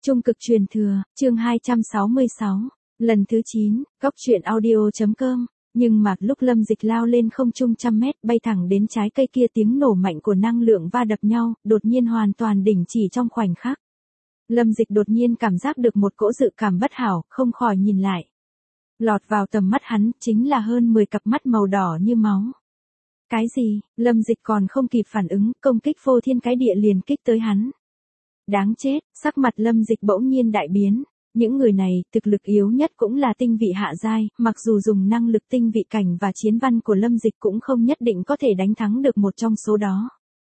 Trung cực truyền thừa, chương 266, lần thứ 9, góc truyện audio.com. Nhưng mà lúc Lâm Dịch lao lên không trung trăm mét bay thẳng đến trái cây kia, tiếng nổ mạnh của năng lượng va đập nhau, đột nhiên hoàn toàn đình chỉ trong khoảnh khắc. Lâm Dịch đột nhiên cảm giác được một cỗ dự cảm bất hảo, không khỏi nhìn lại. Lọt vào tầm mắt hắn, chính là hơn 10 cặp mắt màu đỏ như máu. Cái gì? Lâm Dịch còn không kịp phản ứng, công kích phô thiên cái địa liền kích tới hắn. Đáng chết, sắc mặt Lâm Dịch bỗng nhiên đại biến. Những người này, thực lực yếu nhất cũng là tinh vị hạ giai, mặc dù dùng năng lực tinh vị cảnh và chiến văn của Lâm Dịch cũng không nhất định có thể đánh thắng được một trong số đó.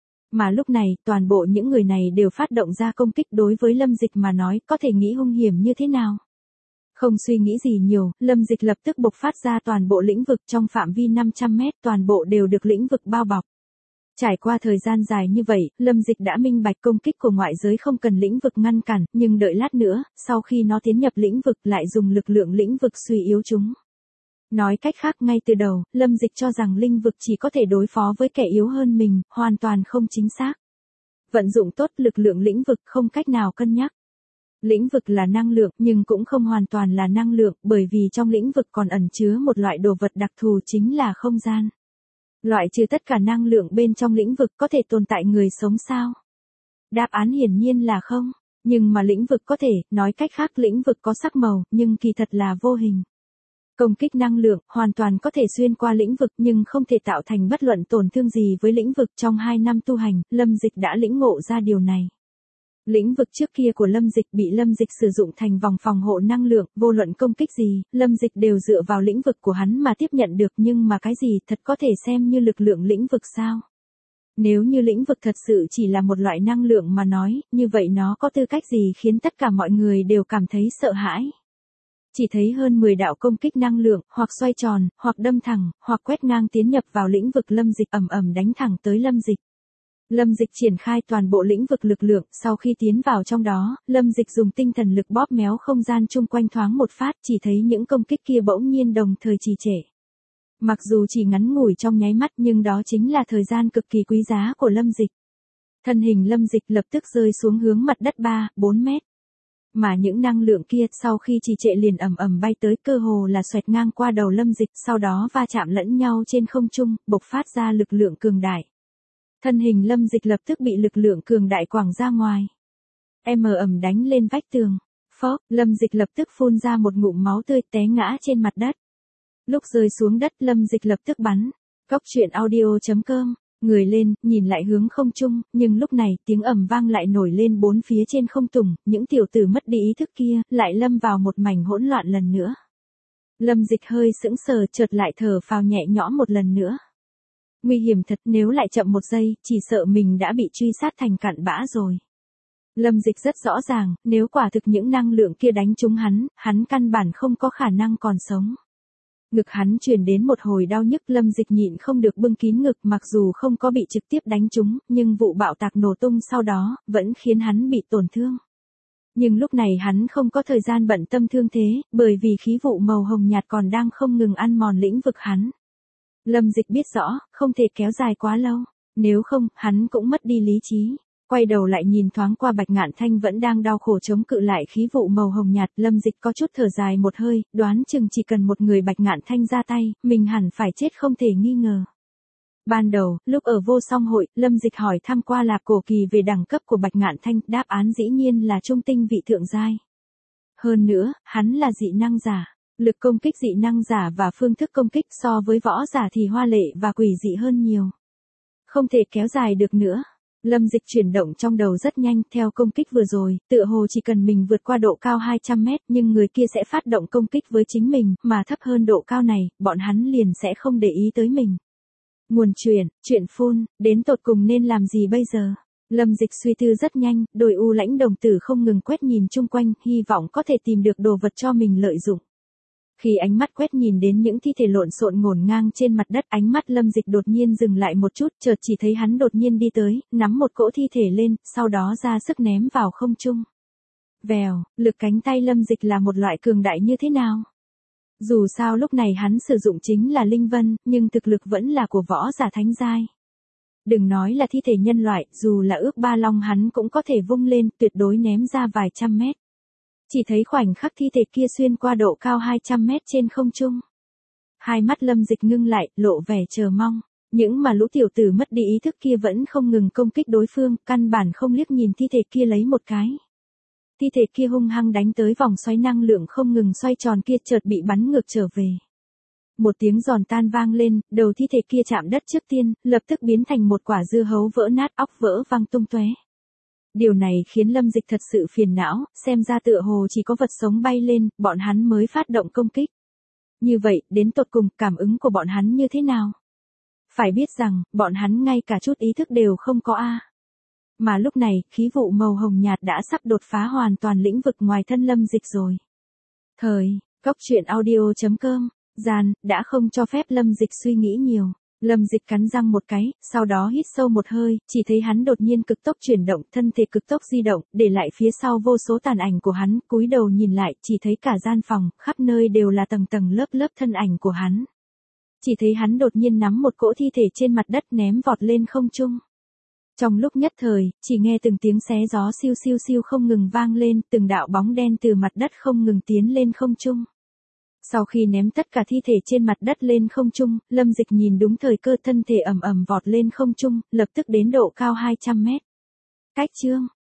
Mà lúc này, toàn bộ những người này đều phát động ra công kích, đối với Lâm Dịch mà nói, có thể nghĩ hung hiểm như thế nào. Không suy nghĩ gì nhiều, Lâm Dịch lập tức bộc phát ra toàn bộ lĩnh vực trong phạm vi 500 mét, toàn bộ đều được lĩnh vực bao bọc. Trải qua thời gian dài như vậy, Lâm Dịch đã minh bạch công kích của ngoại giới không cần lĩnh vực ngăn cản, nhưng đợi lát nữa, sau khi nó tiến nhập lĩnh vực lại dùng lực lượng lĩnh vực suy yếu chúng. Nói cách khác, ngay từ đầu, Lâm Dịch cho rằng lĩnh vực chỉ có thể đối phó với kẻ yếu hơn mình, hoàn toàn không chính xác. Vận dụng tốt lực lượng lĩnh vực không cách nào cân nhắc. Lĩnh vực là năng lượng, nhưng cũng không hoàn toàn là năng lượng, bởi vì trong lĩnh vực còn ẩn chứa một loại đồ vật đặc thù, chính là không gian. Loại trừ tất cả năng lượng bên trong lĩnh vực, có thể tồn tại người sống sao? Đáp án hiển nhiên là không, nhưng mà lĩnh vực có thể, nói cách khác lĩnh vực có sắc màu, nhưng kỳ thật là vô hình. Công kích năng lượng, hoàn toàn có thể xuyên qua lĩnh vực nhưng không thể tạo thành bất luận tổn thương gì với lĩnh vực. Trong 2 năm tu hành, Lâm Dịch đã lĩnh ngộ ra điều này. Lĩnh vực trước kia của Lâm Dịch bị Lâm Dịch sử dụng thành vòng phòng hộ năng lượng, vô luận công kích gì, Lâm Dịch đều dựa vào lĩnh vực của hắn mà tiếp nhận được, nhưng mà cái gì thật có thể xem như lực lượng lĩnh vực sao? Nếu như lĩnh vực thật sự chỉ là một loại năng lượng mà nói, như vậy nó có tư cách gì khiến tất cả mọi người đều cảm thấy sợ hãi? Chỉ thấy hơn 10 đạo công kích năng lượng, hoặc xoay tròn, hoặc đâm thẳng, hoặc quét ngang tiến nhập vào lĩnh vực Lâm Dịch, ầm ầm đánh thẳng tới Lâm Dịch. Lâm Dịch triển khai toàn bộ lĩnh vực lực lượng, sau khi tiến vào trong đó, Lâm Dịch dùng tinh thần lực bóp méo không gian chung quanh thoáng một phát, chỉ thấy những công kích kia bỗng nhiên đồng thời trì trệ. Mặc dù chỉ ngắn ngủi trong nháy mắt, nhưng đó chính là thời gian cực kỳ quý giá của Lâm Dịch. Thân hình Lâm Dịch lập tức rơi xuống hướng mặt đất 3-4 mét. Mà những năng lượng kia sau khi trì trệ liền ầm ầm bay tới, cơ hồ là xoẹt ngang qua đầu Lâm Dịch, sau đó va chạm lẫn nhau trên không trung, bộc phát ra lực lượng cường đại. Thân hình Lâm Dịch lập tức bị lực lượng cường đại quẳng ra ngoài. Ầm đánh lên vách tường. Phốc, Lâm Dịch lập tức phun ra một ngụm máu tươi, té ngã trên mặt đất. Lúc rơi xuống đất, Lâm Dịch lập tức bắn. Góc truyện audio.com, người lên, nhìn lại hướng không trung, nhưng lúc này tiếng ầm vang lại nổi lên bốn phía trên không trung, những tiểu tử mất đi ý thức kia lại lâm vào một mảnh hỗn loạn lần nữa. Lâm Dịch hơi sững sờ, chợt lại thở phào nhẹ nhõm một lần nữa. Nguy hiểm thật, nếu lại chậm một giây, chỉ sợ mình đã bị truy sát thành cặn bã rồi. Lâm Dịch rất rõ ràng, nếu quả thực những năng lượng kia đánh trúng hắn căn bản không có khả năng còn sống. Ngực hắn truyền đến một hồi đau nhức, Lâm Dịch nhịn không được bưng kín ngực, mặc dù không có bị trực tiếp đánh trúng, nhưng vụ bạo tạc nổ tung sau đó, vẫn khiến hắn bị tổn thương. Nhưng lúc này hắn không có thời gian bận tâm thương thế, bởi vì khí vụ màu hồng nhạt còn đang không ngừng ăn mòn lĩnh vực hắn. Lâm Dịch biết rõ, không thể kéo dài quá lâu, nếu không, hắn cũng mất đi lý trí. Quay đầu lại nhìn thoáng qua Bạch Ngạn Thanh vẫn đang đau khổ chống cự lại khí vụ màu hồng nhạt, Lâm Dịch có chút thở dài một hơi, đoán chừng chỉ cần một người Bạch Ngạn Thanh ra tay, mình hẳn phải chết không thể nghi ngờ. Ban đầu, lúc ở Vô Song Hội, Lâm Dịch hỏi thăm qua Lạp Cổ Kỳ về đẳng cấp của Bạch Ngạn Thanh, đáp án dĩ nhiên là trung tinh vị thượng giai. Hơn nữa, hắn là dị năng giả. Lực công kích dị năng giả và phương thức công kích so với võ giả thì hoa lệ và quỷ dị hơn nhiều. Không thể kéo dài được nữa. Lâm Dịch chuyển động trong đầu rất nhanh, theo công kích vừa rồi, tựa hồ chỉ cần mình vượt qua độ cao 200 mét, nhưng người kia sẽ phát động công kích với chính mình, mà thấp hơn độ cao này, bọn hắn liền sẽ không để ý tới mình. Nguồn chuyện phun, đến tột cùng nên làm gì bây giờ? Lâm Dịch suy tư rất nhanh, đôi u lãnh đồng tử không ngừng quét nhìn chung quanh, hy vọng có thể tìm được đồ vật cho mình lợi dụng. Khi ánh mắt quét nhìn đến những thi thể lộn xộn ngổn ngang trên mặt đất, ánh mắt Lâm Dịch đột nhiên dừng lại một chút, chợt chỉ thấy hắn đột nhiên đi tới, nắm một cỗ thi thể lên, sau đó ra sức ném vào không trung. Vèo, lực cánh tay Lâm Dịch là một loại cường đại như thế nào? Dù sao lúc này hắn sử dụng chính là linh vân, nhưng thực lực vẫn là của võ giả thánh giai. Đừng nói là thi thể nhân loại, dù là ước ba long hắn cũng có thể vung lên, tuyệt đối ném ra vài trăm mét. Chỉ thấy khoảnh khắc thi thể kia xuyên qua độ cao 200 mét trên không trung. Hai mắt Lâm Dịch ngưng lại, lộ vẻ chờ mong. Những mà lũ tiểu tử mất đi ý thức kia vẫn không ngừng công kích đối phương, căn bản không liếc nhìn thi thể kia lấy một cái. Thi thể kia hung hăng đánh tới vòng xoáy năng lượng không ngừng xoay tròn kia, chợt bị bắn ngược trở về. Một tiếng giòn tan vang lên, đầu thi thể kia chạm đất trước tiên, lập tức biến thành một quả dưa hấu vỡ nát, óc vỡ văng tung tóe. Điều này khiến Lâm Dịch thật sự phiền não, xem ra tựa hồ chỉ có vật sống bay lên, bọn hắn mới phát động công kích. Như vậy, đến tột cùng, cảm ứng của bọn hắn như thế nào? Phải biết rằng, bọn hắn ngay cả chút ý thức đều không có a. Mà lúc này, khí vụ màu hồng nhạt đã sắp đột phá hoàn toàn lĩnh vực ngoài thân Lâm Dịch rồi. Góc truyện audio.com, Gian, đã không cho phép Lâm Dịch suy nghĩ nhiều. Lâm Dịch cắn răng một cái, sau đó hít sâu một hơi, chỉ thấy hắn đột nhiên cực tốc chuyển động, thân thể cực tốc di động, để lại phía sau vô số tàn ảnh của hắn, cúi đầu nhìn lại, chỉ thấy cả gian phòng, khắp nơi đều là tầng tầng lớp lớp thân ảnh của hắn. Chỉ thấy hắn đột nhiên nắm một cỗ thi thể trên mặt đất ném vọt lên không trung. Trong lúc nhất thời, chỉ nghe từng tiếng xé gió siêu siêu siêu không ngừng vang lên, từng đạo bóng đen từ mặt đất không ngừng tiến lên không trung. Sau khi ném tất cả thi thể trên mặt đất lên không trung, Lâm Dịch nhìn đúng thời cơ, thân thể ầm ầm vọt lên không trung, lập tức đến độ cao 200 mét. Cách chương